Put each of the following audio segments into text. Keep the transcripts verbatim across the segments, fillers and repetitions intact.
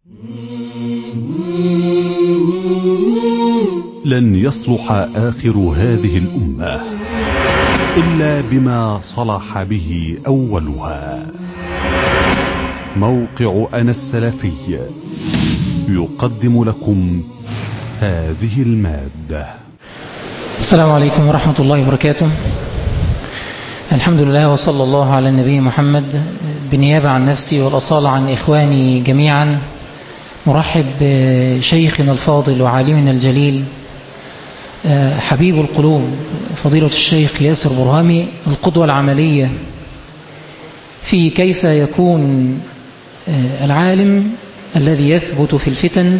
لن يصلح آخر هذه الأمة إلا بما صلح به أولها. موقع أنا السلفي يقدم لكم هذه المادة. السلام عليكم ورحمة الله وبركاته. الحمد لله وصلى الله على النبي محمد. بالنيابة عن نفسي والأصالة عن إخواني جميعا مرحب بشيخنا الفاضل وعالمنا الجليل حبيب القلوب فضيلة الشيخ ياسر برهامي، القدوة العملية في كيف يكون العالم الذي يثبت في الفتن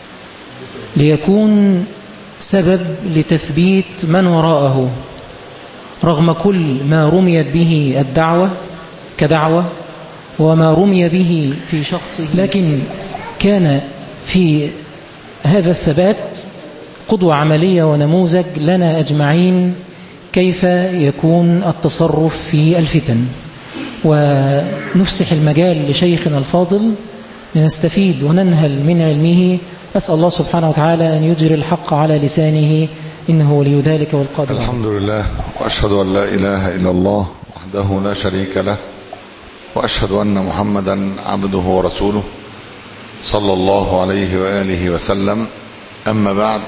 ليكون سبب لتثبيت من وراءه رغم كل ما رميت به الدعوة كدعوة وما رمي به في شخصه، لكن كان في هذا الثبات قدوة عملية ونموذج لنا أجمعين كيف يكون التصرف في الفتن. ونفسح المجال لشيخنا الفاضل لنستفيد وننهل من علمه. أسأل الله سبحانه وتعالى أن يجري الحق على لسانه إنه ولي ذلك والقادر. الحمد لله، وأشهد أن لا إله إلا الله وحده لا شريك له، وأشهد أن محمدا عبده ورسوله صلى الله عليه وآله وسلم. أما بعد،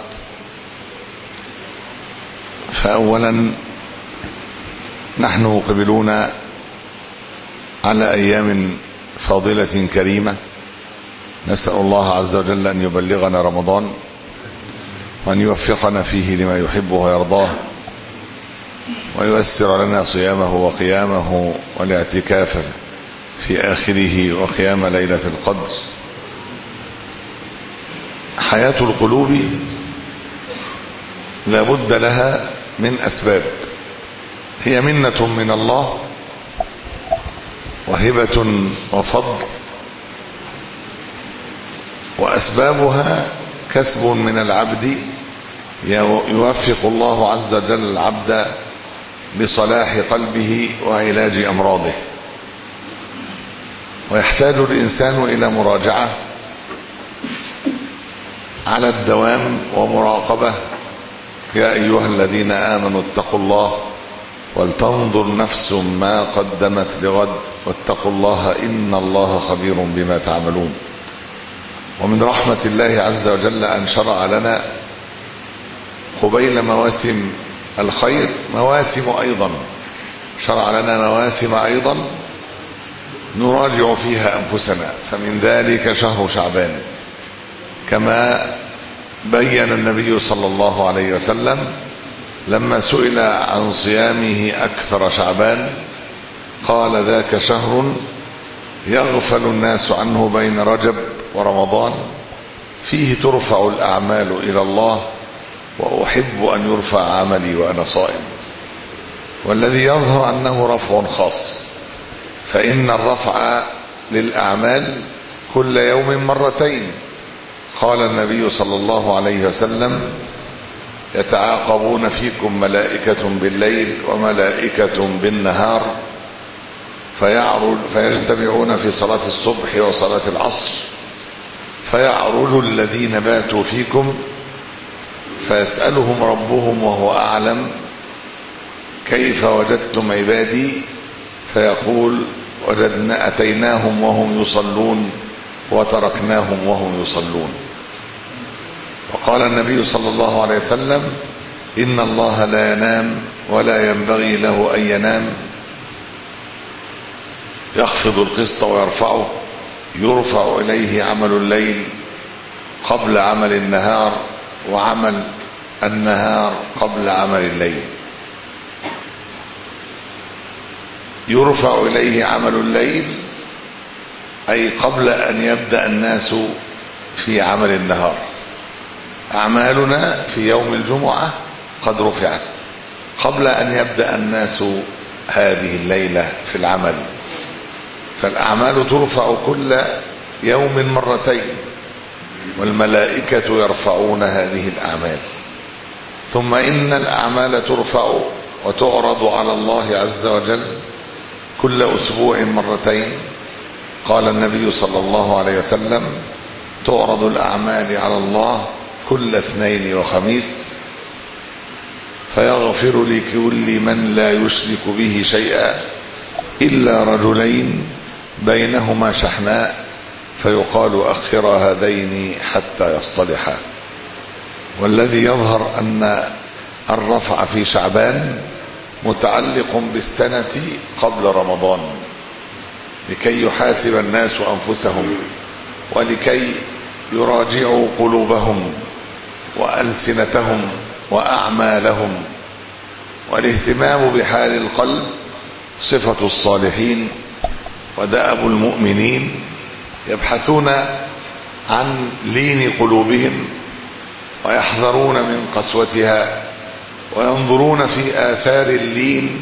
فأولا نحن مقبلون على أيام فاضلة كريمة، نسأل الله عز وجل أن يبلغنا رمضان وأن يوفقنا فيه لما يحبه ويرضاه، وييسر لنا صيامه وقيامه والاعتكاف في آخره وقيام ليلة القدر. حياة القلوب لا بد لها من أسباب، هي منة من الله وهبة وفضل، وأسبابها كسب من العبد يوفق الله عز وجل العبد لصلاح قلبه وعلاج أمراضه. ويحتاج الإنسان إلى مراجعة على الدوام ومراقبة. يا أيها الذين آمنوا اتقوا الله ولتنظر نفس ما قدمت لغد واتقوا الله إن الله خبير بما تعملون. ومن رحمة الله عز وجل أن شرع لنا قبيل مواسم الخير مواسم أيضا، شرع لنا مواسم أيضا نراجع فيها أنفسنا، فمن ذلك شهر شعبان، كما بين النبي صلى الله عليه وسلم لما سئل عن صيامه أكثر شعبان قال: ذاك شهر يغفل الناس عنه بين رجب ورمضان، فيه ترفع الأعمال إلى الله وأحب أن يرفع عملي وأنا صائم. والذي يظهر أنه رفع خاص، فإن الرفع للأعمال كل يوم مرتين. قال النبي صلى الله عليه وسلم: يتعاقبون فيكم ملائكة بالليل وملائكة بالنهار، فيعرج فيجتمعون في صلاة الصبح وصلاة العصر، فيعرج الذين باتوا فيكم فيسألهم ربهم وهو أعلم: كيف وجدتم عبادي؟ فيقول: وجدنا أتيناهم وهم يصلون وتركناهم وهم يصلون. وقال النبي صلى الله عليه وسلم: إن الله لا ينام ولا ينبغي له أن ينام، يخفض القسط ويرفعه، يرفع إليه عمل الليل قبل عمل النهار وعمل النهار قبل عمل الليل. يرفع إليه عمل الليل أي قبل أن يبدأ الناس في عمل النهار. أعمالنا في يوم الجمعة قد رفعت قبل أن يبدأ الناس هذه الليلة في العمل، فالأعمال ترفع كل يوم مرتين، والملائكة يرفعون هذه الأعمال. ثم إن الأعمال ترفع وتعرض على الله عز وجل كل أسبوع مرتين. قال النبي صلى الله عليه وسلم: تعرض الأعمال على الله كل اثنين وخميس، فيغفر لكل من لا يشرك به شيئا إلا رجلين بينهما شحناء، فيقال أخر هذين حتى يصطلحا. والذي يظهر أن الرفع في شعبان متعلق بالسنة قبل رمضان، لكي يحاسب الناس أنفسهم ولكي يراجعوا قلوبهم وألسنتهم وأعمالهم. والاهتمام بحال القلب صفة الصالحين ودأب المؤمنين، يبحثون عن لين قلوبهم ويحذرون من قسوتها، وينظرون في آثار اللين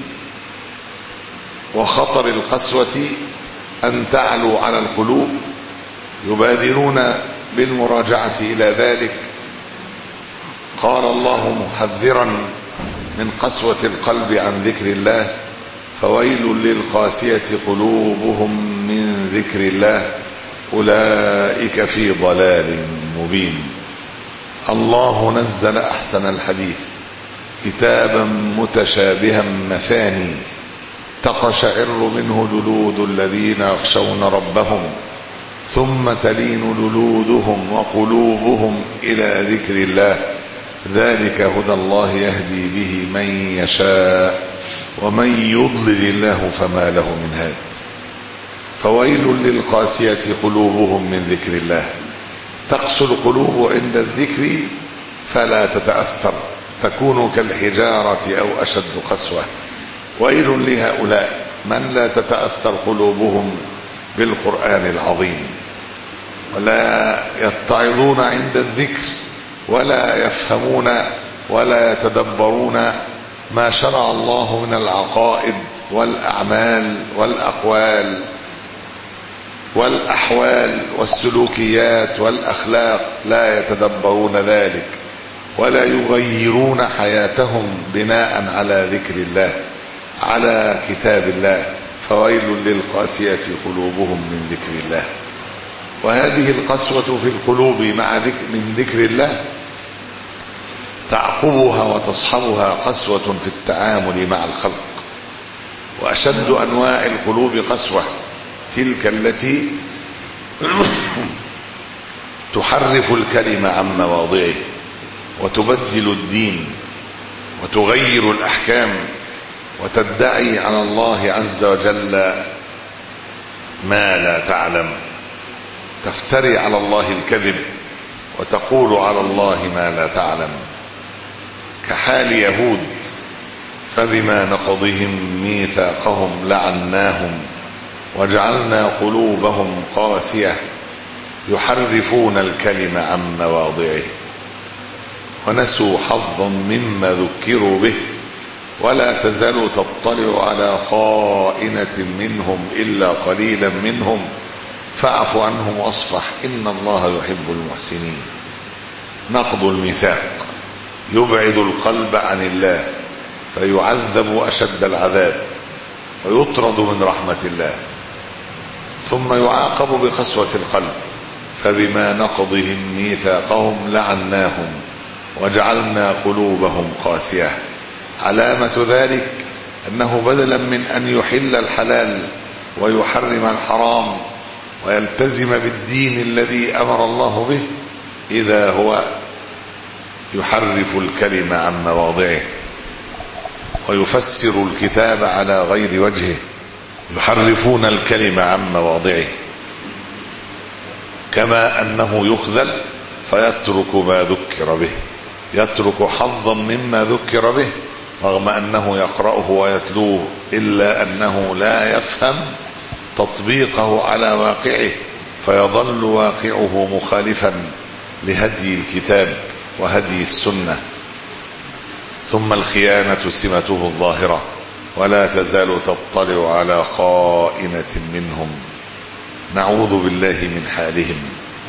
وخطر القسوة أن تعلو على القلوب، يبادرون بالمراجعة إلى ذلك. قال الله محذرا من قسوة القلب عن ذكر الله: فويل للقاسية قلوبهم من ذكر الله أولئك في ضلال مبين. الله نزل أحسن الحديث كتابا متشابها مثاني تقشعر منه جلود الذين يخشون ربهم ثم تلين جلودهم وقلوبهم إلى ذكر الله، ذلك هدى الله يهدي به من يشاء ومن يضلل الله فما له من هاد. فويل للقاسية قلوبهم من ذكر الله. تقسو القلوب عند الذكر فلا تتأثر، تكون كالحجارة أو أشد قسوة. ويل لهؤلاء من لا تتأثر قلوبهم بالقرآن العظيم، ولا يتعظون عند الذكر، ولا يفهمون ولا يتدبرون ما شرع الله من العقائد والأعمال والأقوال والأحوال والسلوكيات والأخلاق، لا يتدبرون ذلك ولا يغيرون حياتهم بناء على ذكر الله، على كتاب الله. فويل للقاسية قلوبهم من ذكر الله. وهذه القسوة في القلوب مع ذكر من ذكر الله تعقبها وتصحبها قسوة في التعامل مع الخلق. وأشد أنواع القلوب قسوة تلك التي تحرف الكلمة عن مواضعه وتبدل الدين وتغير الأحكام وتدعي على الله عز وجل ما لا تعلم، تفتري على الله الكذب وتقول على الله ما لا تعلم، كحال يهود: فبما نقضهم ميثاقهم لعناهم وجعلنا قلوبهم قاسية يحرفون الكلم عن مواضعه ونسوا حظا مما ذكروا به ولا تزال تطلع على خائنة منهم إلا قليلا منهم فاعف عنهم واصفح إن الله يحب المحسنين. نقض الميثاق يبعد القلب عن الله فيعذب أشد العذاب ويطرد من رحمة الله، ثم يعاقب بقسوة القلب: فبما نقضهم ميثاقهم لعناهم وجعلنا قلوبهم قاسية. علامة ذلك أنه بدلا من أن يحل الحلال ويحرم الحرام ويلتزم بالدين الذي أمر الله به، إذا هو يحرف الكلمة عن مواضعه ويفسر الكتاب على غير وجهه، يحرفون الكلمة عن مواضعه. كما أنه يخذل فيترك ما ذكر به، يترك حظا مما ذكر به رغم أنه يقرأه ويتلوه، إلا أنه لا يفهم تطبيقه على واقعه، فيظل واقعه مخالفا لهدي الكتاب وهدي السنة. ثم الخيانة سمته الظاهرة، ولا تزال تطلع على خائنة منهم، نعوذ بالله من حالهم.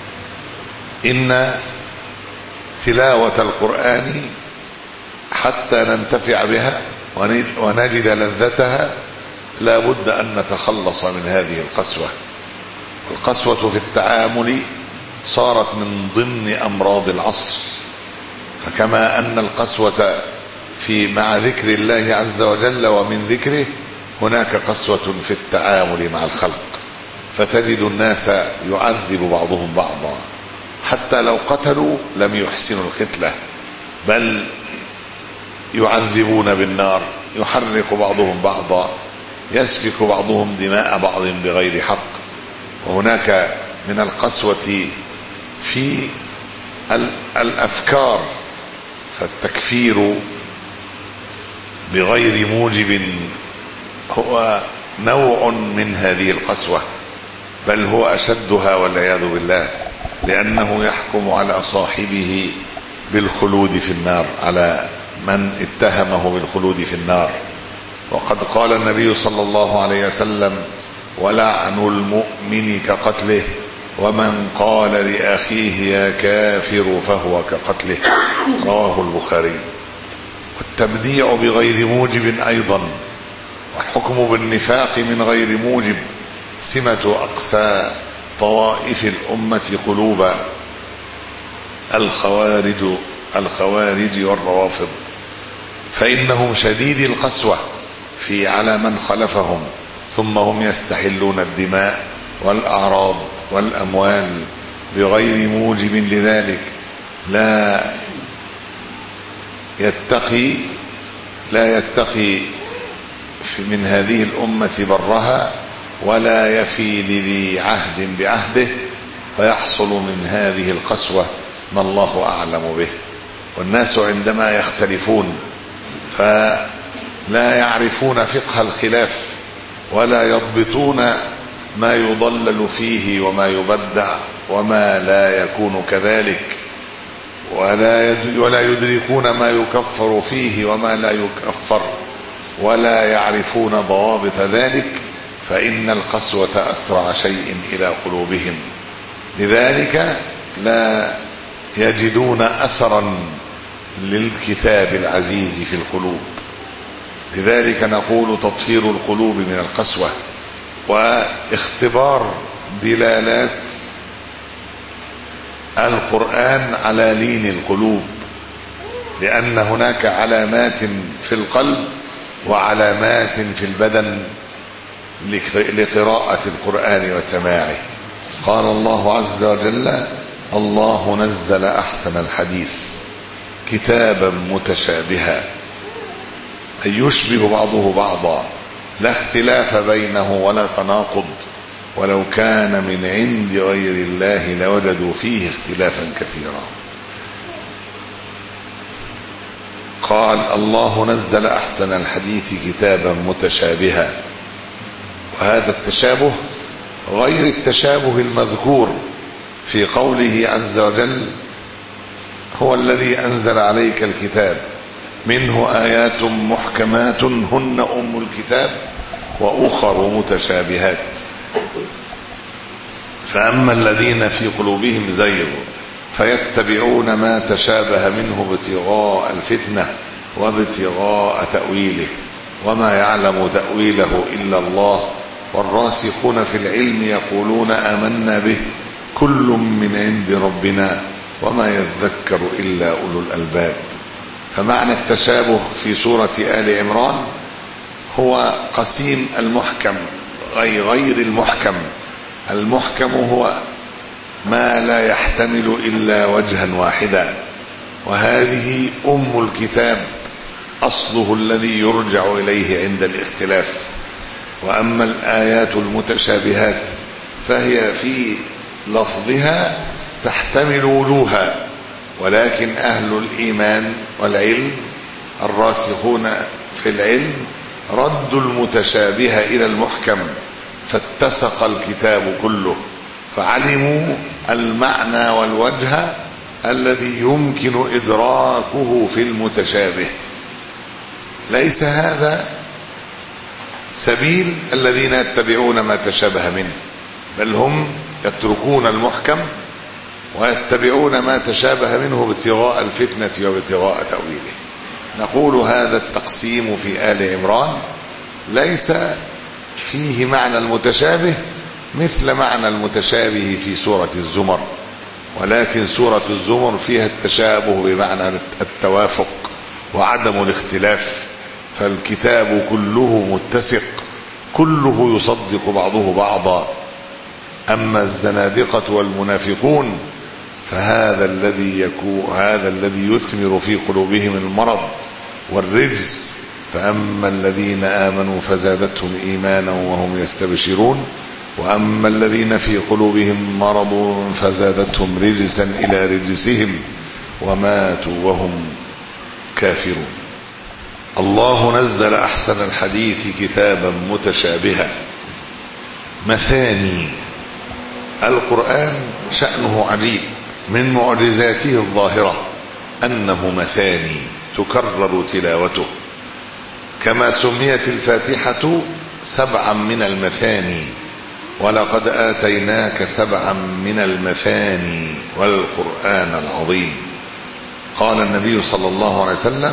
إن تلاوة القرآن حتى ننتفع بها ونجد لذتها لا بد أن نتخلص من هذه القسوة. القسوة في التعامل صارت من ضمن أمراض العصر. فكما أن القسوة في مع ذكر الله عز وجل ومن ذكره، هناك قسوة في التعامل مع الخلق، فتجد الناس يعذب بعضهم بعضا، حتى لو قتلوا لم يحسنوا القتلة، بل يعذبون بالنار، يحرق بعضهم بعضا، يسفك بعضهم دماء بعض بغير حق. وهناك من القسوة في الأفكار، فالتكفير بغير موجب هو نوع من هذه القسوة، بل هو أشدها والعياذ بالله، لأنه يحكم على صاحبه بالخلود في النار، على من اتهمه بالخلود في النار. وقد قال النبي صلى الله عليه وسلم: ولعن المؤمن كقتله، ومن قال لأخيه يا كافر فهو كقتله، رواه البخاري. والتبديع بغير موجب أيضا، والحكم بالنفاق من غير موجب سمة أقسى طوائف الأمة قلوبا، الخوارج الخوارج والروافض، فإنهم شديد القسوة في على من خلفهم، ثم هم يستحلون الدماء والأعراض والأموال بغير موجب لذلك. لا يتقي لا يتقي من هذه الأمة برها، ولا يفي لذي عهد بعهده، فيحصل من هذه القسوة ما الله أعلم به. والناس عندما يختلفون فلا يعرفون فقه الخلاف، ولا يضبطون ما يضلل فيه وما يبدع وما لا يكون كذلك، ولا ولا يدركون ما يكفر فيه وما لا يكفر، ولا يعرفون ضوابط ذلك، فإن القسوة أسرع شيء إلى قلوبهم. لذلك لا يجدون أثرا للكتاب العزيز في القلوب. لذلك نقول تطهير القلوب من القسوة، واختبار دلالات القرآن على لين القلوب، لأن هناك علامات في القلب وعلامات في البدن لقراءة القرآن وسماعه. قال الله عز وجل: الله نزل أحسن الحديث كتابا متشابها، أي يشبه بعضه بعضا، لا اختلاف بينه ولا تناقض، ولو كان من عند غير الله لوجدوا فيه اختلافا كثيرا. قال: الله نزل أحسن الحديث كتابا متشابها، وهذا التشابه غير التشابه المذكور في قوله عز وجل: هو الذي أنزل عليك الكتاب منه آيات محكمات هن أم الكتاب وأخر متشابهات، فأما الذين في قلوبهم زيغ فيتبعون ما تشابه منه ابتغاء الفتنة وابتغاء تأويله وما يعلم تأويله إلا الله والراسخون في العلم يقولون آمنا به كل من عند ربنا وما يذكر إلا أولو الألباب. فمعنى التشابه في سورة آل عمران هو قسيم المحكم غير غير المحكم. المحكم هو ما لا يحتمل إلا وجها واحدا، وهذه أم الكتاب أصله الذي يرجع إليه عند الاختلاف. وأما الآيات المتشابهات فهي في لفظها تحتمل وجوها، ولكن أهل الإيمان والعلم الراسخون في العلم ردوا المتشابه إلى المحكم، فاتسق الكتاب كله، فعلموا المعنى والوجه الذي يمكن إدراكه في المتشابه. ليس هذا سبيل الذين يتبعون ما تشابه منه، بل هم يتركون المحكم ويتبعون ما تشابه منه ابتغاء الفتنة وابتغاء تأويله. نقول هذا التقسيم في آل عمران ليس فيه معنى المتشابه مثل معنى المتشابه في سورة الزمر، ولكن سورة الزمر فيها التشابه بمعنى التوافق وعدم الاختلاف، فالكتاب كله متسق، كله يصدق بعضه بعضا. أما الزنادقة والمنافقون فهذا الذي يكون هذا الذي يثمر في قلوبهم المرض والرجس. فأما الذين آمنوا فزادتهم إيمانا وهم يستبشرون، وأما الذين في قلوبهم مرض فزادتهم رجسا إلى رجسهم وماتوا وهم كافرون. الله نزل أحسن الحديث كتابا متشابها مثاني. القرآن شأنه عجيب، من معجزاته الظاهرة أنه مثاني تكرر تلاوته، كما سميت الفاتحة سبعا من المثاني، ولقد آتيناك سبعا من المثاني والقرآن العظيم. قال النبي صلى الله عليه وسلم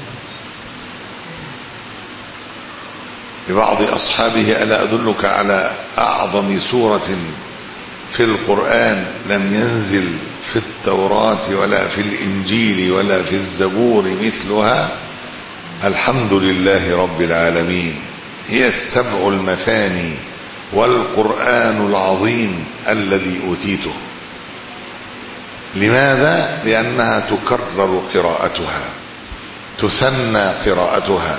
لبعض أصحابه: ألا أدلك على أعظم سورة في القرآن لم ينزل في التوراة ولا في الإنجيل ولا في الزبور مثلها؟ الحمد لله رب العالمين، هي السبع المثاني والقرآن العظيم الذي أوتيته. لماذا؟ لأنها تكرر قراءتها، تثنى قراءتها.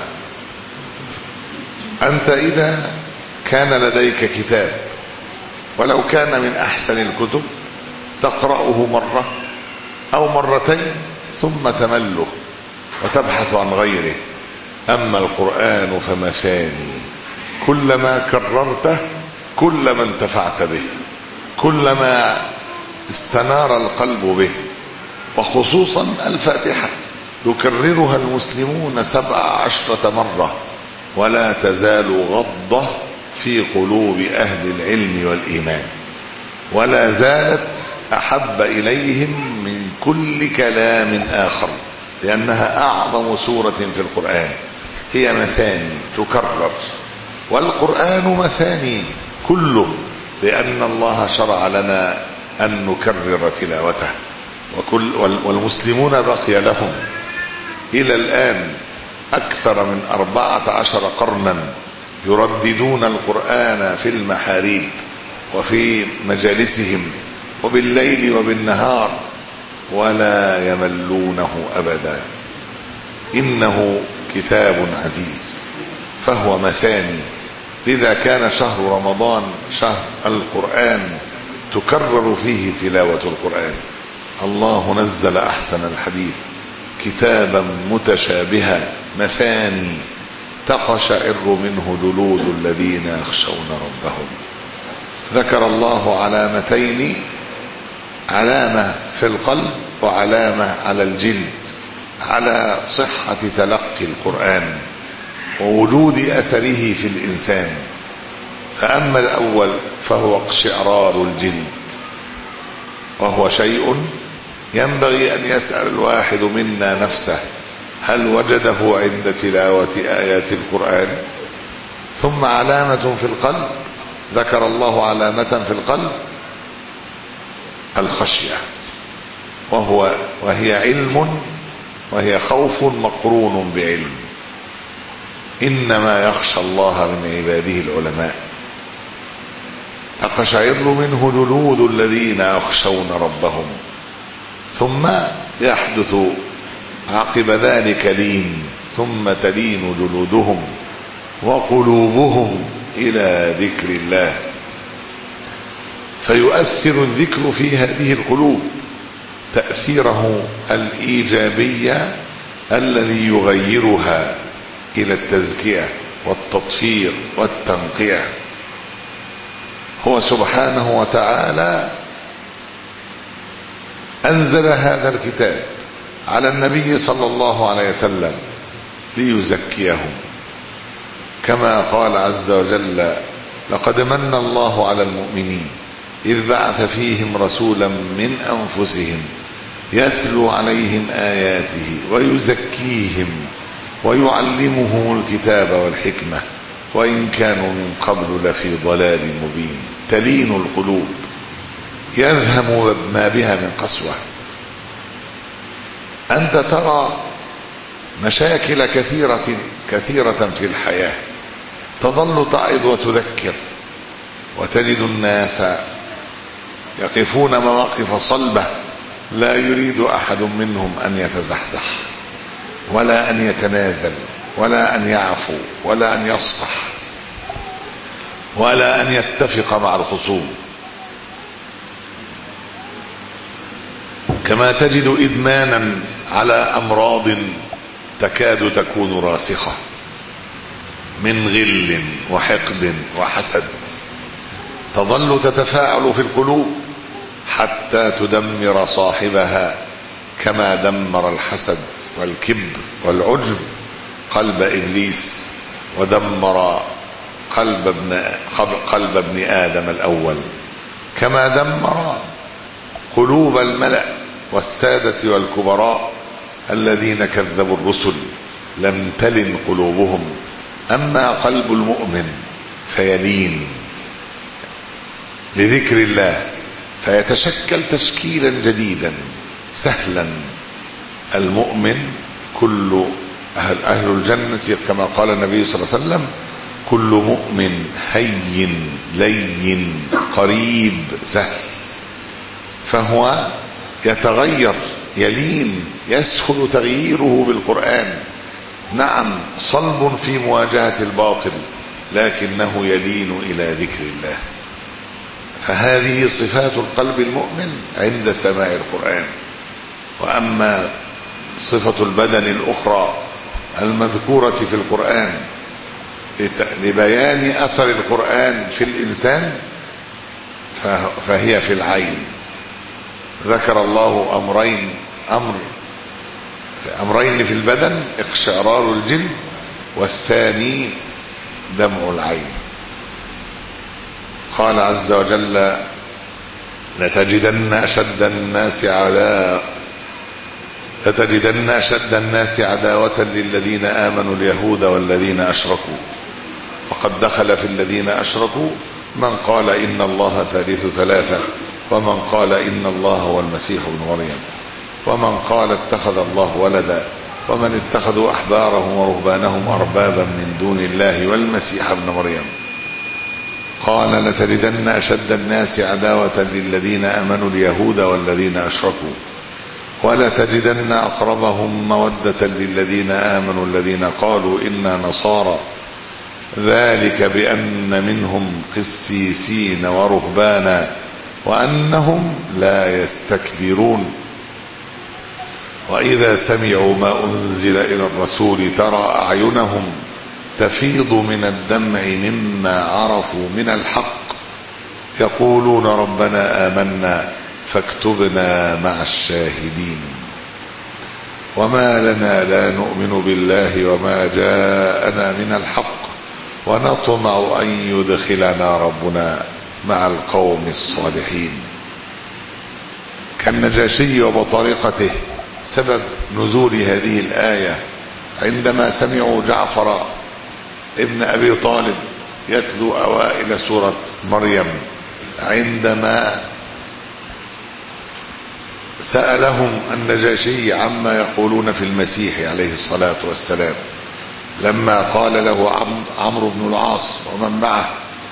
أنت إذا كان لديك كتاب ولو كان من أحسن الكتب تقرأه مرة أو مرتين ثم تمله وتبحث عن غيره. أما القرآن فمثاني، كلما كررته كلما انتفعت به، كلما استنار القلب به. وخصوصا الفاتحة يكررها المسلمون سبع عشرة مرة ولا تزال غضة في قلوب أهل العلم والإيمان، ولا زالت أحب إليهم من كل كلام آخر، لأنها أعظم سورة في القرآن. هي مثاني تكرر، والقرآن مثاني كله، لأن الله شرع لنا أن نكرر تلاوته. وكل والمسلمون بقي لهم إلى الآن أكثر من أربعة عشر قرنا يرددون القرآن في المحاريب وفي مجالسهم وبالليل وبالنهار ولا يملونه أبدا. إنه كتاب عزيز فهو مثاني. لذا كان شهر رمضان شهر القرآن تكرر فيه تلاوة القرآن. الله نزل أحسن الحديث كتابا متشابها مثاني تقشعر منه جلود الذين يخشون ربهم. ذكر الله علامتين، علامة في القلب وعلامة على الجلد، على صحة تلقي القرآن ووجود أثره في الإنسان. فأما الأول فهو اقشعرار الجلد، وهو شيء ينبغي أن يسأل الواحد منا نفسه: هل وجده عند تلاوة آيات القرآن؟ ثم علامة في القلب، ذكر الله علامة في القلب الخشية، وهو وهي علم، وهي خوف مقرون بعلم. إنما يخشى الله من عباده العلماء. تقشعر منه جلود الذين يخشون ربهم. ثم يحدث عقب ذلك لين، ثم تلين جلودهم وقلوبهم إلى ذكر الله، فيؤثر الذكر في هذه القلوب تأثيره الإيجابي الذي يغيرها إلى التزكية والتطهير والتنقية. هو سبحانه وتعالى أنزل هذا الكتاب على النبي صلى الله عليه وسلم ليزكيهم، كما قال عز وجل: لقد من الله على المؤمنين إذ بعث فيهم رسولا من أنفسهم يتلو عليهم آياته ويزكيهم ويعلمهم الكتاب والحكمة وإن كانوا من قبل لفي ضلال مبين. تلين القلوب، يذهب ما بها من قسوة. أنت ترى مشاكل كثيرة كثيرة في الحياة، تظل تعظ وتذكر، وتجد الناس يقفون مواقف صلبة لا يريد أحد منهم أن يتزحزح ولا أن يتنازل ولا أن يعفو ولا أن يصفح ولا أن يتفق مع الخصوم. كما تجد إدمانا على أمراض تكاد تكون راسخة من غل وحقد وحسد، تظل تتفاعل في القلوب حتى تدمر صاحبها، كما دمر الحسد والكبر والعجب قلب إبليس، ودمر قلب ابن, قلب ابن آدم الأول، كما دمر قلوب الملأ والسادة والكبراء الذين كذبوا الرسل، لم تلن قلوبهم. أما قلب المؤمن فيلين لذكر الله، فيتشكل تشكيلا جديدا سهلا. المؤمن كل أهل, أهل الجنة كما قال النبي صلى الله عليه وسلم: كل مؤمن هين لين قريب سهل، فهو يتغير يلين، يسهل تغييره بالقرآن. نعم صلب في مواجهة الباطل، لكنه يلين إلى ذكر الله. فهذه صفات القلب المؤمن عند سماع القرآن. وأما صفة البدن الأخرى المذكورة في القرآن لبيان أثر القرآن في الإنسان فهي في العين. ذكر الله أمرين أمر أمرين في البدن: اقشعرار الجلد، والثاني دمع العين. قال عز وجل: لتجدن أشد الناس عداوة لتجدن أشد الناس عداوة للذين آمنوا اليهود والذين أشركوا. وقد دخل في الذين أشركوا من قال إن الله ثالث ثلاثة، ومن قال إن الله هو المسيح ابن مريم، ومن قال اتخذ الله ولدا، ومن اتخذوا أحبارهم ورهبانهم أربابا من دون الله والمسيح ابن مريم. قال: لتجدن أشد الناس عداوة للذين آمنوا اليهود والذين أشركوا، ولتجدن أقربهم مودة للذين آمنوا الذين قالوا إنا نصارى، ذلك بأن منهم قسيسين ورهبانا وأنهم لا يستكبرون. وإذا سمعوا ما أنزل إلى الرسول ترى أعينهم تفيض من الدمع مما عرفوا من الحق، يقولون ربنا آمنا فاكتبنا مع الشاهدين. وما لنا لا نؤمن بالله وما جاءنا من الحق ونطمع أن يدخلنا ربنا مع القوم الصالحين. كالنجاشي وبطريقته سبب نزول هذه الآية عندما سمعوا جعفر ابن أبي طالب يتلو أوائل سورة مريم، عندما سألهم النجاشي عما يقولون في المسيح عليه الصلاة والسلام، لما قال له عمرو بن العاص ومن معه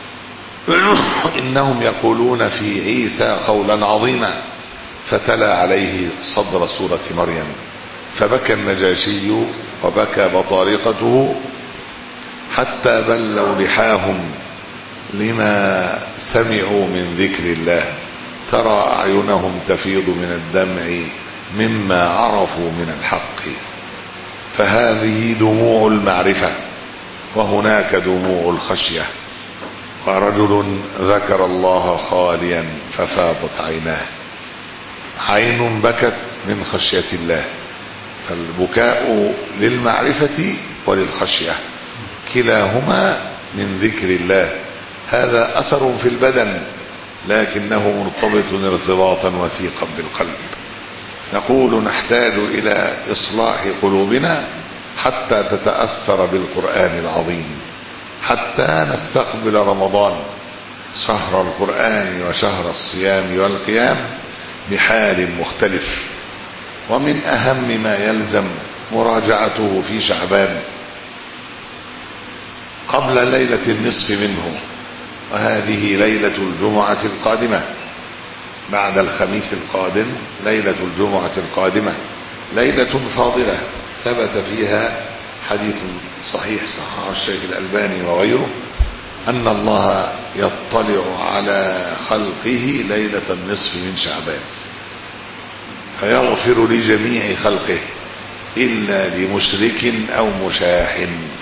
إنهم يقولون في عيسى قولا عظيما، فتلا عليه صدر سورة مريم، فبكى النجاشي وبكى بطارقته حتى بلوا لحاهم لما سمعوا من ذكر الله، ترى أعينهم تفيض من الدمع مما عرفوا من الحق. فهذه دموع المعرفة، وهناك دموع الخشية. ورجل ذكر الله خاليا ففاضت عيناه، عين بكت من خشية الله. فالبكاء للمعرفة وللخشية كلاهما من ذكر الله. هذا أثر في البدن لكنه مرتبط ارتباطا وثيقا بالقلب. نقول نحتاج إلى إصلاح قلوبنا حتى تتأثر بالقرآن العظيم، حتى نستقبل رمضان، شهر القرآن وشهر الصيام والقيام بحال مختلف، ومن أهم ما يلزم مراجعته في شعبان قبل ليلة النصف منه، وهذه ليلة الجمعة القادمة بعد الخميس القادم. ليلة الجمعة القادمة ليلة فاضلة ثبت فيها حديث صحيح صححه الشيخ الألباني وغيره أن الله يطلع على خلقه ليلة النصف من شعبان فيغفر لجميع خلقه إلا لمشرك أو مشاح.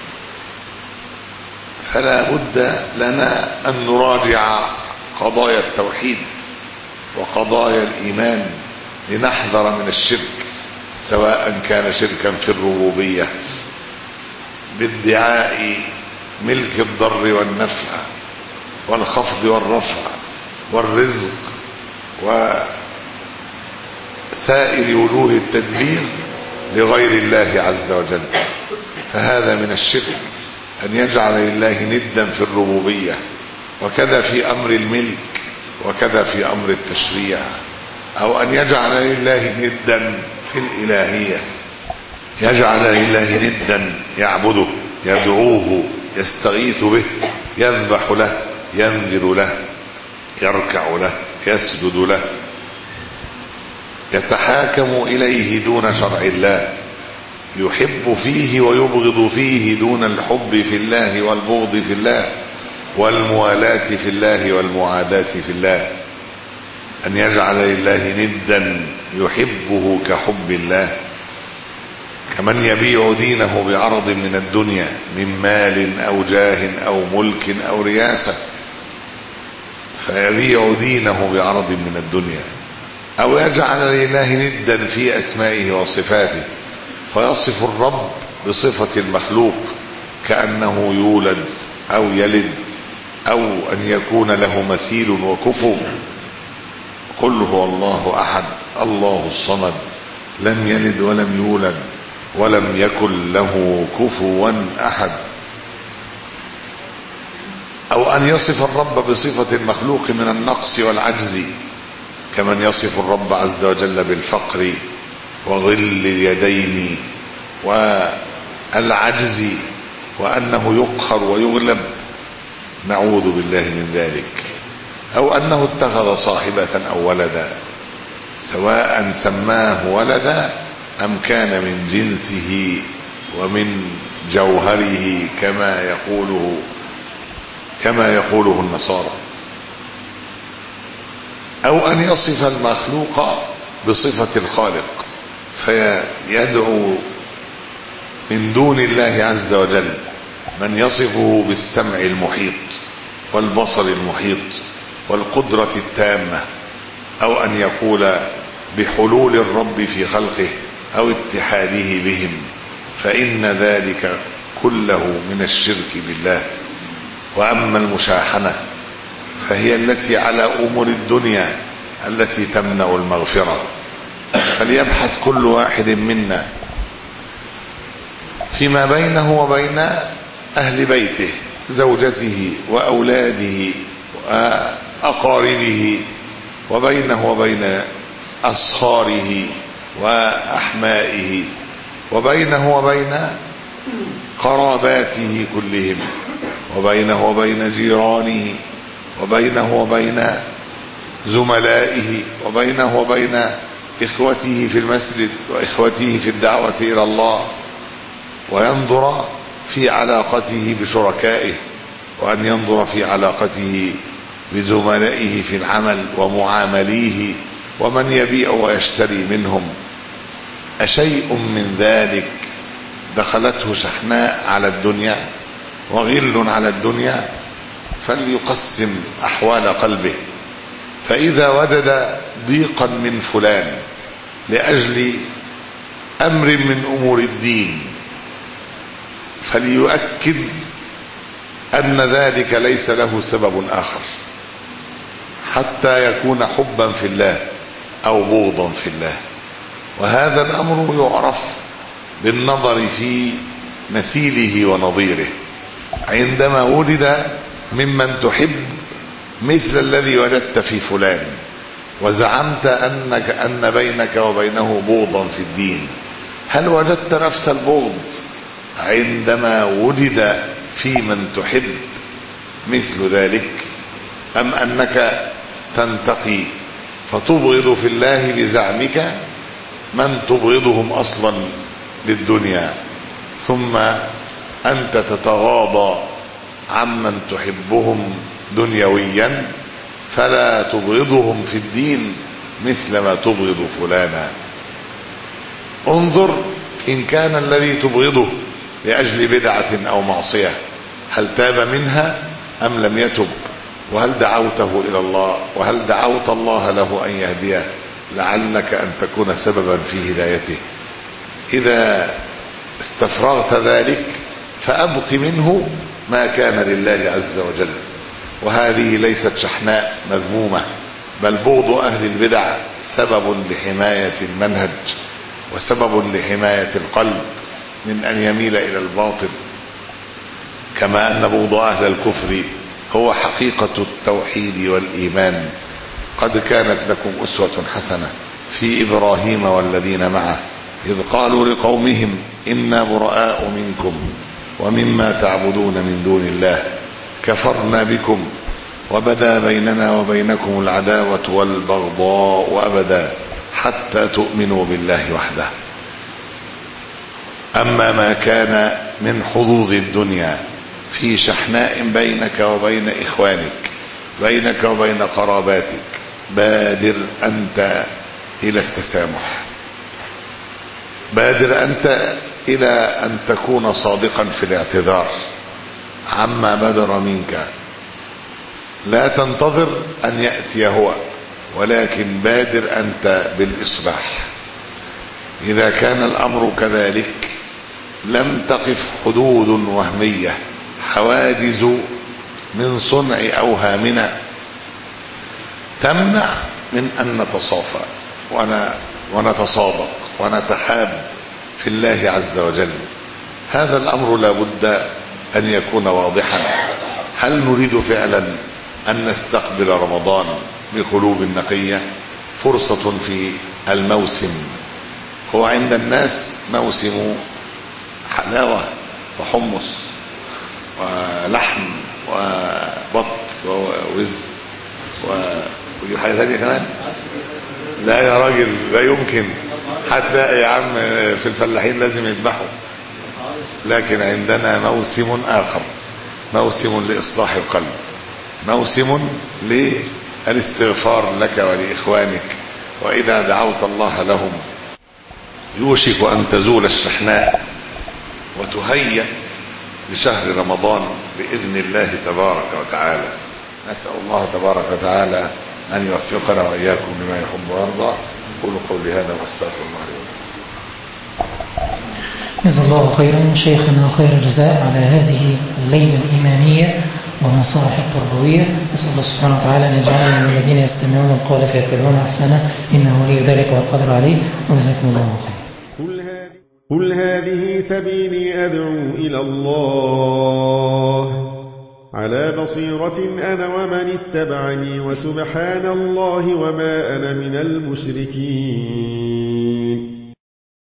فلا بد لنا أن نراجع قضايا التوحيد وقضايا الإيمان لنحذر من الشرك، سواء كان شركا في الربوبية بادعاء ملك الضر والنفع والخفض والرفع والرزق وسائر وجوه التدبير لغير الله عز وجل، فهذا من الشرك أن يجعل لله ندا في الربوبية، وكذا في أمر الملك، وكذا في أمر التشريع، أو أن يجعل لله ندا في الإلهية، يجعل لله ندا يعبده يدعوه يستغيث به يذبح له ينذر له يركع له يسجد له يتحاكم إليه دون شرع الله، يحب فيه ويبغض فيه دون الحب في الله والبغض في الله والموالاة في الله والمعاداة في الله. أن يجعل لله ندا يحبه كحب الله، كمن يبيع دينه بعرض من الدنيا من مال أو جاه أو ملك أو رياسة، فيبيع دينه بعرض من الدنيا، أو يجعل لله ندا في أسمائه وصفاته فيصف الرب بصفة المخلوق كأنه يولد أو يلد أو أن يكون له مثيل وكفو. قل هو الله أحد الله الصمد لم يلد ولم يولد ولم يكن له كفوا أحد. أو أن يصف الرب بصفة المخلوق من النقص والعجز، كمن يصف الرب عز وجل بالفقر وغل اليدين والعجز وأنه يقهر ويغلب، نعوذ بالله من ذلك. أو أنه اتخذ صاحبة أو ولدا، سواء سماه ولدا أم كان من جنسه ومن جوهره كما يقوله كما يقوله النصارى. أو أن يصف المخلوق بصفة الخالق فيدعو من دون الله عز وجل من يصفه بالسمع المحيط والبصر المحيط والقدرة التامة، أو أن يقول بحلول الرب في خلقه أو اتحاده بهم، فإن ذلك كله من الشرك بالله. وأما المشاحنة فهي التي على أمور الدنيا التي تمنع المغفرة. فليبحث كل واحد منا فيما بينه وبين أهل بيته زوجته وأولاده وأقاربه، وبينه وبين أصهاره وأحمائه، وبينه وبين قراباته كلهم، وبينه وبين جيرانه، وبينه وبين زملائه، وبينه وبين إخوته في المسجد وإخوته في الدعوة إلى الله، وينظر في علاقته بشركائه، وأن ينظر في علاقته بزملائه في العمل ومعامليه ومن يبيع ويشتري منهم. أشيء من ذلك دخلته شحناء على الدنيا وغل على الدنيا فليقسم أحوال قلبه، فإذا وجد ضيقا من فلان لأجل أمر من أمور الدين فليؤكد أن ذلك ليس له سبب آخر حتى يكون حبا في الله أو بغضا في الله. وهذا الأمر يعرف بالنظر في مثيله ونظيره. عندما وجد ممن تحب مثل الذي وجدت في فلان، وزعمت أنك أن بينك وبينه بغضا في الدين، هل وجدت نفس البغض عندما وجد في من تحب مثل ذلك، أم أنك تنتقي فتبغض في الله بزعمك من تبغضهم أصلا للدنيا، ثم أنت تتغاضى عمن تحبهم دنيويا فلا تبغضهم في الدين مثل ما تبغض فلانا؟ انظر إن كان الذي تبغضه لأجل بدعة أو معصية هل تاب منها أم لم يتب، وهل دعوته إلى الله، وهل دعوت الله له أن يهديه لعلك أن تكون سببا في هدايته. إذا استفرغت ذلك فأبق منه ما كان لله عز وجل. وهذه ليست شحناء مذمومة، بل بغض أهل البدع سبب لحماية المنهج وسبب لحماية القلب من أن يميل إلى الباطل، كما أن بغض أهل الكفر هو حقيقة التوحيد والإيمان. قد كانت لكم أسوة حسنة في إبراهيم والذين معه إذ قالوا لقومهم إنا براء منكم ومما تعبدون من دون الله كفرنا بكم وبدا بيننا وبينكم العداوة والبغضاء أبدا حتى تؤمنوا بالله وحده. أما ما كان من حظوظ الدنيا في شحناء بينك وبين إخوانك، بينك وبين قراباتك، بادر أنت إلى التسامح، بادر أنت إلى أن تكون صادقا في الاعتذار عما بدر منك. لا تنتظر أن يأتي هو، ولكن بادر أنت بالإصلاح. إذا كان الأمر كذلك لم تقف حدود وهمية، حواجز من صنع أوهامنا تمنع من أن نتصافى ونتصادق ونتحاب في الله عز وجل. هذا الأمر لا بد أن يكون واضحا. هل نريد فعلا أن نستقبل رمضان بقلوب نقية؟ فرصة في الموسم، هو عند الناس موسم حلاوة وحمص ولحم وبط ووز ويجيب حاجة ثانية كمان. لا يا راجل، لا يمكن. هتلاقي يا عم في الفلاحين لازم يذبحوا. لكن عندنا موسم آخر، موسم لإصلاح القلب، موسم للاستغفار لك ولإخوانك، وإذا دعوت الله لهم يوشك أن تزول الشحناء وتهيأ لشهر رمضان بإذن الله تبارك وتعالى. نسأل الله تبارك وتعالى أن يوفقنا وإياكم لما يحب ويرضى. قولوا قولي هذا واستغفر الله لي ولكم. جزا الله خيرا شيخنا خير الجزاء على هذه الليلة الإيمانية والنصائح التربوية. نسأل الله سبحانه وتعالى أن يجعلنا من الذين يستمعون القول فيتبعون أحسنه، إنه ولي ذلك والقدر عليه. وجزاكم الله خيرا. قل هذه سبيلي أدعو إلى الله على بصيرة أنا ومن اتبعني، وسبحان الله وما أنا من المشركين.